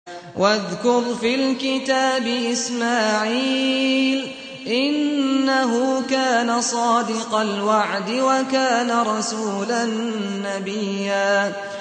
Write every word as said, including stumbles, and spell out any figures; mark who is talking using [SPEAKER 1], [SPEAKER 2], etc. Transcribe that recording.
[SPEAKER 1] وَاذْكُرْ فِي الْكِتَابِ إِسْمَاعِيلَ ۚ إِنَّهُ كَانَ صَادِقَ الْوَعْدِ وَكَانَ رَسُولًا نَّبِيًّا